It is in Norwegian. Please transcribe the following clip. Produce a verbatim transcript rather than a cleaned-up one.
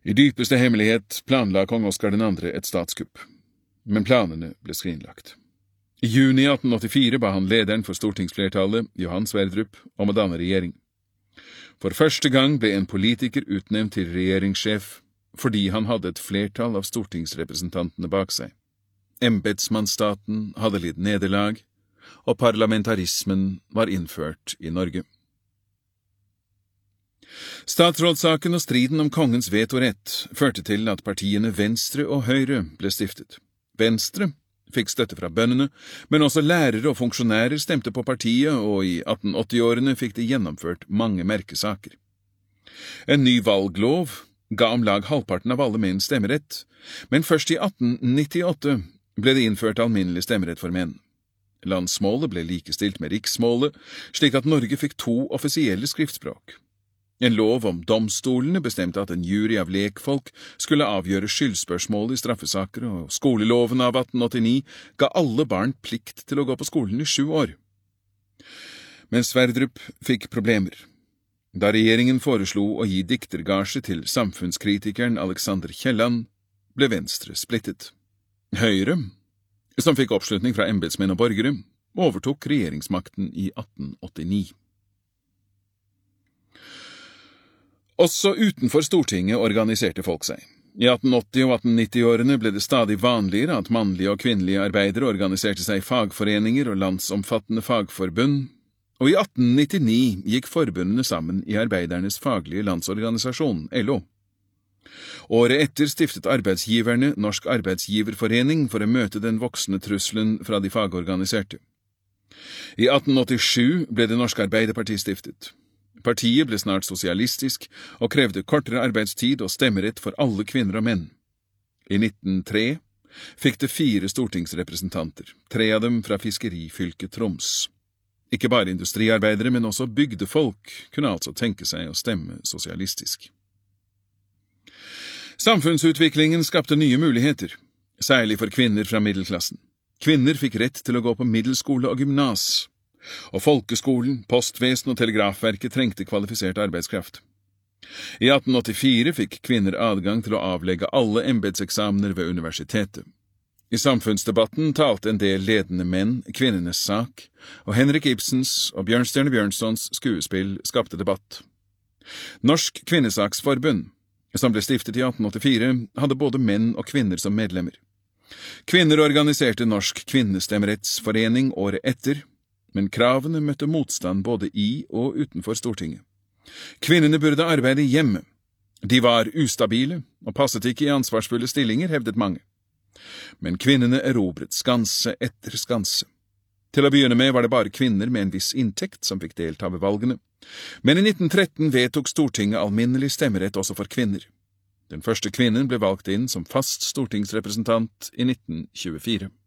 I dypeste hemmelighet planla kong Oskar den andre et statskupp, men planene ble skrinlagt. I juni atten åttifire ba han lederen for stortingsflertallet, Johan Sverdrup, om å danne regjering. For første gang ble en politiker utnevnt til regjeringssjef fordi han hadde et flertall av stortingsrepresentantene bak seg. Embetsmannsstaten hadde lidd nederlag, og parlamentarismen var innført i Norge. Statsrådssaken og striden om kongens vetorett førte til at partiene Venstre og Høyre ble stiftet. Venstre fikk støtte fra bøndene, men også lærere og funksjonærer stemte på partiet, og i atten åtti-årene fikk det gjennomført mange merkesaker. En ny valglov ga om lag halvparten av alle menn stemmerett, men først i atten nittiåtte ble det innført alminnelig stemmerett for menn. Landsmålet ble likestilt med riksmålet, slik at Norge fikk to offisielle skriftspråk. En lov om domstolene bestemte at en jury av lekfolk skulle avgjøre skyldspørsmål i straffesaker, og skoleloven av atten åttini ga alle barn plikt til å gå på skolen i sju år. Men Sverdrup fikk problemer. Da regjeringen foreslo å gi diktergasje til samfunnskritikeren Alexander Kielland, ble Venstre splittet. Høyre, som fikk oppslutning fra embetsmenn og borgere, overtok regjeringsmakten i atten åttini. Også utenfor Stortinget organiserte folk seg. I atten åtti- og atten nitti-årene ble det stadig vanligere at mannlige og kvinnelige arbeidere organiserte seg i fagforeninger og landsomfattende fagforbund, og i atten nittini gikk forbundene sammen i Arbeidernes faglige landsorganisasjon, L O. Året etter stiftet arbeidsgiverne Norsk Arbeidsgiverforening for å møte den voksende trusselen fra de fagorganiserte. I atten åttisju ble det Norske Arbeiderparti stiftet. Partiet ble snart sosialistisk og krevde kortere arbeidstid og stemmerett for alle kvinner og menn. I nitten null tre fikk det fire stortingsrepresentanter, tre av dem fra fiskerifylket Troms. Ikke bare industriarbeidere, men også bygdefolk kunne altså tenke seg å stemme sosialistisk. Samfunnsutviklingen skapte nye muligheter, særlig for kvinner fra middelklassen. Kvinner fikk rett til å gå på middelskole og gymnas, og folkeskolen, postvesen og telegrafverket trengte kvalifisert arbeidskraft. I atten åttifire fikk kvinner adgang til å avlegge alle embedseksamener ved universitetet. I samfunnsdebatten talte en del ledende menn kvinnenes sak, og Henrik Ibsens og Bjørnstjerne Bjørnsons skuespill skapte debatt. Norsk Kvinnesaksforbund, som ble stiftet i atten åttifire, hadde både menn og kvinner som medlemmer. Kvinner organiserte Norsk Kvinnestemmerettsforening året etter, men kravene møtte motstand både i og utenfor Stortinget. Kvinnene burde arbeide hjemme. De var ustabile og passet ikke i ansvarsfulle stillinger, hevdet mange. Men kvinnene erobret skanse etter skanse. Til å begynne med var det bare kvinner med en viss inntekt som fikk delta ved valgene, men i nitten tretten vedtok Stortinget alminnelig stemmerett også for kvinner. Den første kvinnen ble valgt inn som fast stortingsrepresentant i nitten tjuefire.